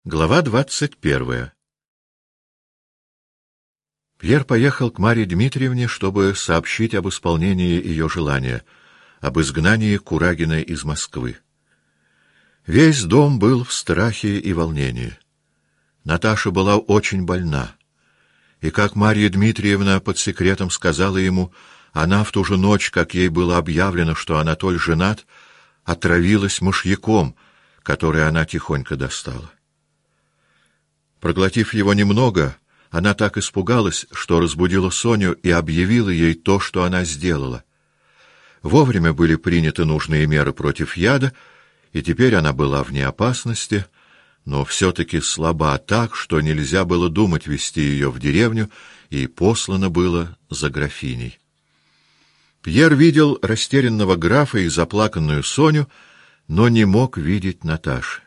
Глава 21. Пьер поехал к Марье Дмитриевне, чтобы сообщить об исполнении ее желания, об изгнании Курагиной из Москвы. Весь дом был в страхе и волнении. Наташа была очень больна, и, как Марья Дмитриевна под секретом сказала ему, она в ту же ночь, как ей было объявлено, что Анатоль женат, отравилась мышьяком, который она тихонько достала. Проглотив его немного, она так испугалась, что разбудила Соню и объявила ей то, что она сделала. Вовремя были приняты нужные меры против яда, и теперь она была вне опасности, но все-таки слаба так, что нельзя было думать везти ее в деревню, и послано было за графиней. Пьер видел растерянного графа и заплаканную Соню, но не мог видеть Наташи.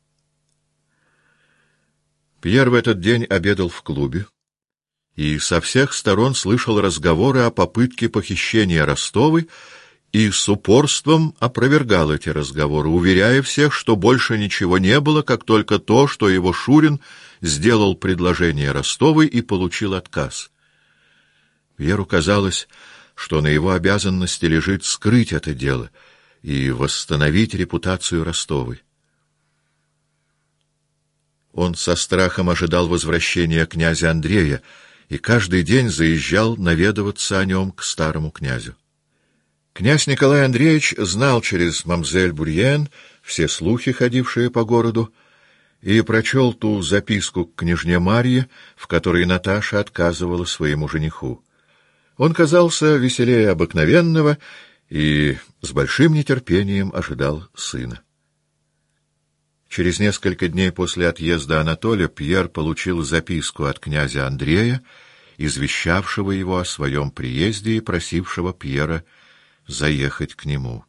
Пьер в этот день обедал в клубе и со всех сторон слышал разговоры о попытке похищения Ростовой и с упорством опровергал эти разговоры, уверяя всех, что больше ничего не было, как только то, что его Шурин сделал предложение Ростовой и получил отказ. Пьеру казалось, что на его обязанности лежит скрыть это дело и восстановить репутацию Ростовой. Он со страхом ожидал возвращения князя Андрея и каждый день заезжал наведываться о нем к старому князю. Князь Николай Андреевич знал через мамзель Бурьен все слухи, ходившие по городу, и прочел ту записку к княжне Марье, в которой Наташа отказывала своему жениху. Он казался веселее обыкновенного и с большим нетерпением ожидал сына. Через несколько дней после отъезда Анатолия Пьер получил записку от князя Андрея, извещавшего его о своем приезде и просившего Пьера заехать к нему.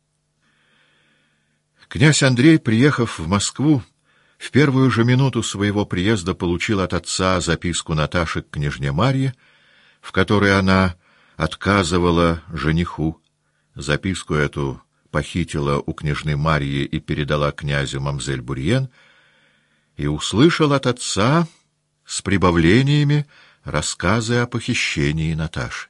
Князь Андрей, приехав в Москву, в первую же минуту своего приезда получил от отца записку Наташи к княжне Марье, в которой она отказывала жениху. Записку эту похитила у княжны Марьи и передала князю мамзель Бурьен, и услышал от отца с прибавлениями рассказы о похищении Наташи.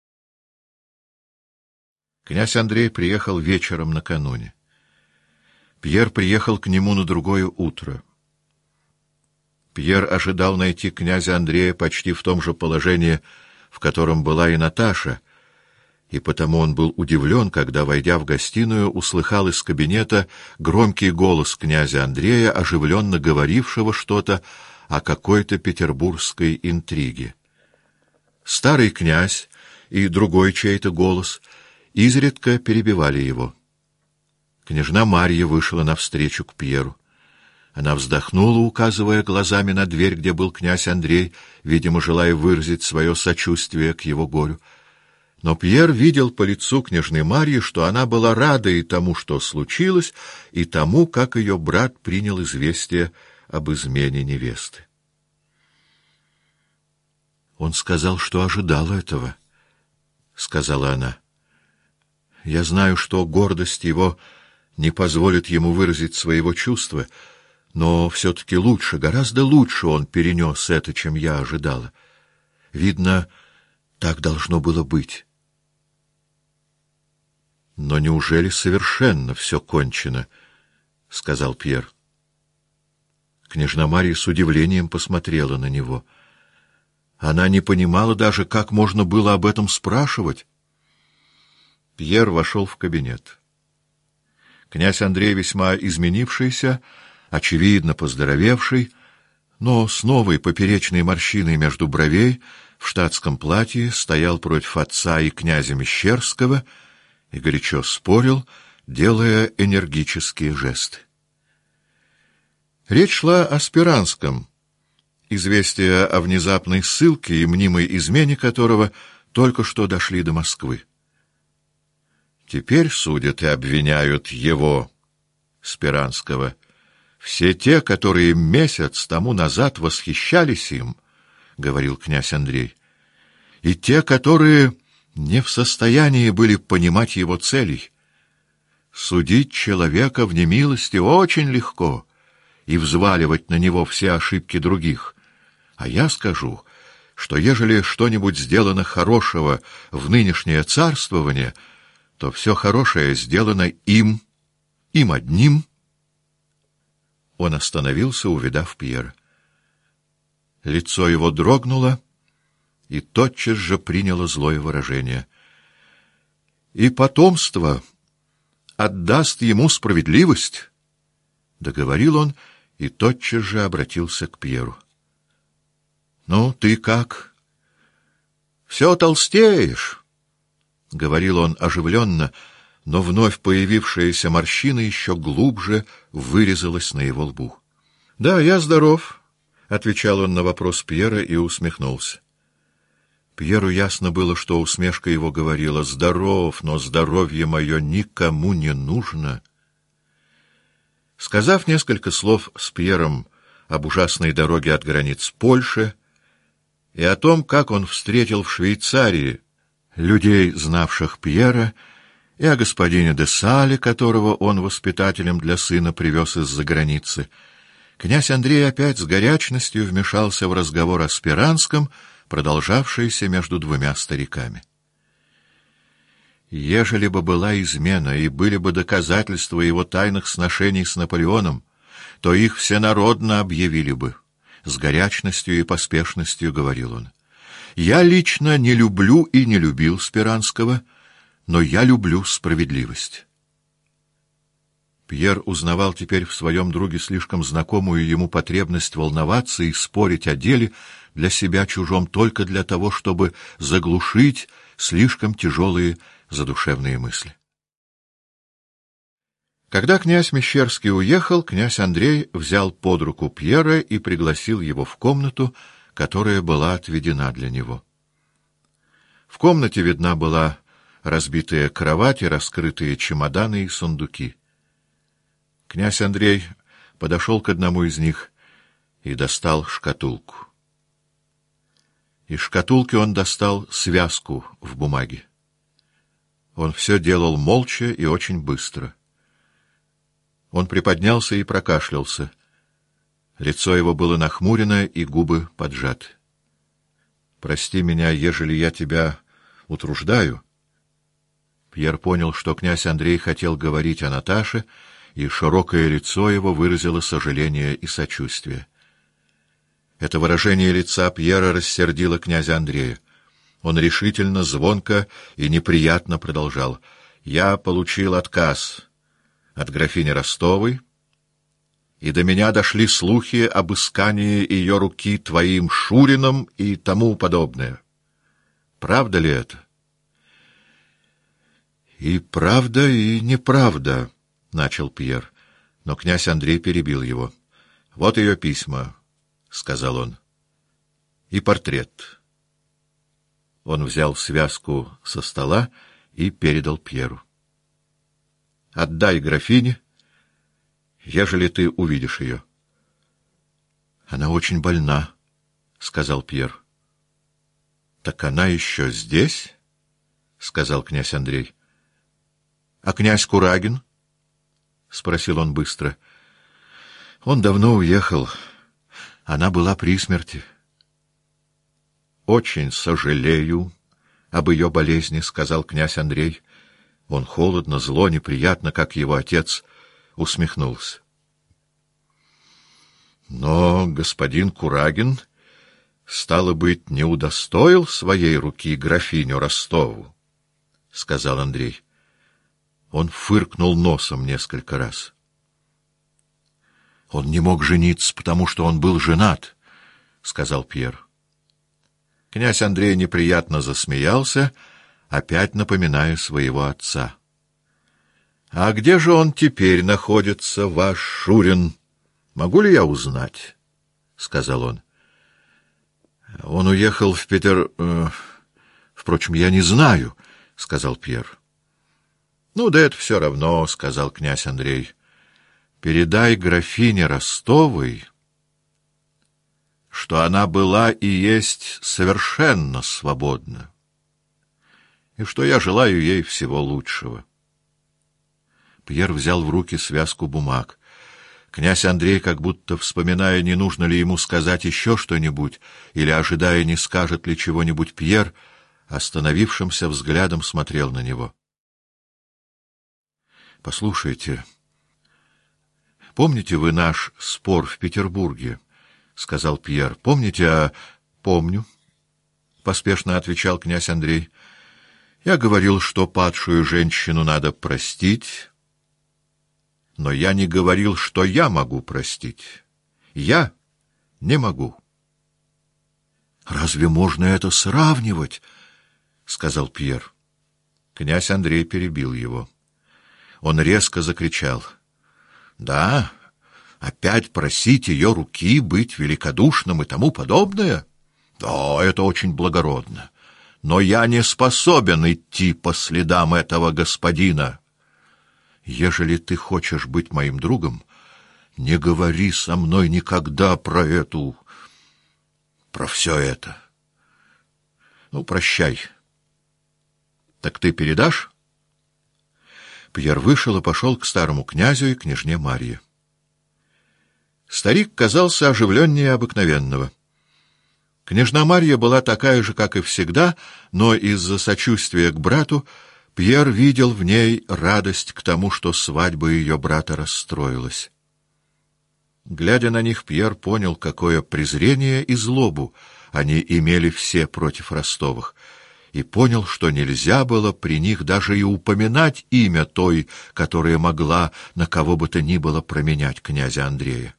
Князь Андрей приехал вечером накануне. Пьер приехал к нему на другое утро. Пьер ожидал найти князя Андрея почти в том же положении, в котором была и Наташа, и потому он был удивлен, когда, войдя в гостиную, услыхал из кабинета громкий голос князя Андрея, оживленно говорившего что-то о какой-то петербургской интриге. Старый князь и другой чей-то голос изредка перебивали его. Княжна Марья вышла навстречу к Пьеру. Она вздохнула, указывая глазами на дверь, где был князь Андрей, видимо, желая выразить свое сочувствие к его горю. Но Пьер видел по лицу княжны Марьи, что она была рада и тому, что случилось, и тому, как ее брат принял известие об измене невесты. «Он сказал, что ожидал этого», — сказала она. «Я знаю, что гордость его не позволит ему выразить своего чувства, но все-таки лучше, гораздо лучше он перенес это, чем я ожидала. Видно, так должно было быть». «Но неужели совершенно все кончено?» — сказал Пьер. Княжна Марья с удивлением посмотрела на него. Она не понимала даже, как можно было об этом спрашивать. Пьер вошел в кабинет. Князь Андрей, весьма изменившийся, очевидно поздоровевший, но с новой поперечной морщиной между бровей, в штатском платье, стоял против отца и князя Мещерского и горячо спорил, делая энергические жесты. Речь шла о Спиранском, известия о внезапной ссылке и мнимой измене которого только что дошли до Москвы. Теперь судят и обвиняют его, Спиранского, все те, которые месяц тому назад восхищались им, — говорил князь Андрей, — и те, которые не в состоянии были понимать его целей. Судить человека в немилости очень легко, и взваливать на него все ошибки других. А я скажу, что ежели что-нибудь сделано хорошего в нынешнее царствование, то все хорошее сделано им одним. Он остановился, увидав Пьера. Лицо его дрогнуло и тотчас же приняло злое выражение. «И потомство отдаст ему справедливость», — договорил он и тотчас же обратился к Пьеру. «Ну, ты как? Все толстеешь», — говорил он оживленно, но вновь появившаяся морщина еще глубже вырезалась на его лбу. «Да, я здоров», — отвечал он на вопрос Пьера и усмехнулся. Пьеру ясно было, что усмешка его говорила: «Здоров, но здоровье мое никому не нужно». Сказав несколько слов с Пьером об ужасной дороге от границ Польши и о том, как он встретил в Швейцарии людей, знавших Пьера, и о господине де Сале, которого он воспитателем для сына привез из-за границы, князь Андрей опять с горячностью вмешался в разговор о Спиранском, продолжавшийся между двумя стариками. Ежели бы была измена и были бы доказательства его тайных сношений с Наполеоном, то их всенародно объявили бы. С горячностью и поспешностью говорил он. Я лично не люблю и не любил Спиранского, но я люблю справедливость. Пьер узнавал теперь в своем друге слишком знакомую ему потребность волноваться и спорить о деле для себя чужом только для того, чтобы заглушить слишком тяжелые задушевные мысли. Когда князь Мещерский уехал, князь Андрей взял под руку Пьера и пригласил его в комнату, которая была отведена для него. В комнате видна была разбитая кровать и раскрытые чемоданы и сундуки. Князь Андрей подошел к одному из них и достал шкатулку. Из шкатулки он достал связку в бумаге. Он все делал молча и очень быстро. Он приподнялся и прокашлялся. Лицо его было нахмурено и губы поджаты. «Прости меня, ежели я тебя утруждаю». Пьер понял, что князь Андрей хотел говорить о Наташе, и широкое лицо его выразило сожаление и сочувствие. Это выражение лица Пьера рассердило князя Андрея. Он решительно, звонко и неприятно продолжал. «Я получил отказ от графини Ростовой, и до меня дошли слухи об искании ее руки твоим Шурином и тому подобное. Правда ли это?» «И правда, и неправда», — начал Пьер, но князь Андрей перебил его. «Вот ее письма», — сказал он, — «и портрет». Он взял связку со стола и передал Пьеру. «Отдай графине, ежели ты увидишь ее». «Она очень больна», — сказал Пьер. «Так она еще здесь?» — сказал князь Андрей. «А князь Курагин?» — спросил он быстро. «Он давно уехал. Она была при смерти». «Очень сожалею об ее болезни», — сказал князь Андрей. Он холодно, зло, неприятно, как его отец, усмехнулся. «Но господин Курагин, стало быть, не удостоил своей руки графиню Ростову», — сказал Андрей. Он фыркнул носом несколько раз. «Он не мог жениться, потому что он был женат», — сказал Пьер. Князь Андрей неприятно засмеялся, опять напоминая своего отца. «А где же он теперь находится, ваш Шурин? Могу ли я узнать?» — сказал он. «Он уехал в Петер... Впрочем, я не знаю», — сказал Пьер. «Ну, да это все равно», — сказал князь Андрей. «Передай графине Ростовой, что она была и есть совершенно свободна, и что я желаю ей всего лучшего». Пьер взял в руки связку бумаг. Князь Андрей, как будто вспоминая, не нужно ли ему сказать еще что-нибудь, или ожидая, не скажет ли чего-нибудь Пьер, остановившимся взглядом смотрел на него. — Послушайте, помните вы наш спор в Петербурге? — сказал Пьер. — Помните, Помню, — поспешно отвечал князь Андрей. — Я говорил, что падшую женщину надо простить, но я не говорил, что я могу простить. Я не могу. — Разве можно это сравнивать? — сказал Пьер. Князь Андрей перебил его. Он резко закричал: — Да, опять просить ее руки, быть великодушным и тому подобное? Да, это очень благородно. Но я не способен идти по следам этого господина. Ежели ты хочешь быть моим другом, не говори со мной никогда про все это. Ну, прощай. Так ты передашь? Пьер вышел и пошел к старому князю и княжне Марье. Старик казался оживленнее обыкновенного. Княжна Марья была такая же, как и всегда, но из-за сочувствия к брату Пьер видел в ней радость к тому, что свадьба ее брата расстроилась. Глядя на них, Пьер понял, какое презрение и злобу они имели все против Ростовых, и понял, что нельзя было при них даже и упоминать имя той, которая могла на кого бы то ни было променять князя Андрея.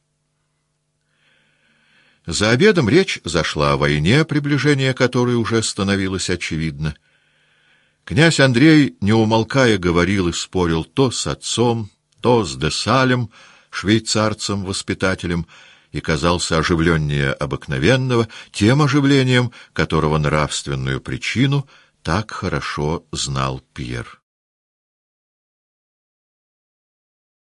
За обедом речь зашла о войне, приближение которой уже становилось очевидно. Князь Андрей, не умолкая, говорил и спорил то с отцом, то с де Салем, швейцарцем-воспитателем, и казался оживленнее обыкновенного, тем оживлением, которого нравственную причину так хорошо знал Пьер.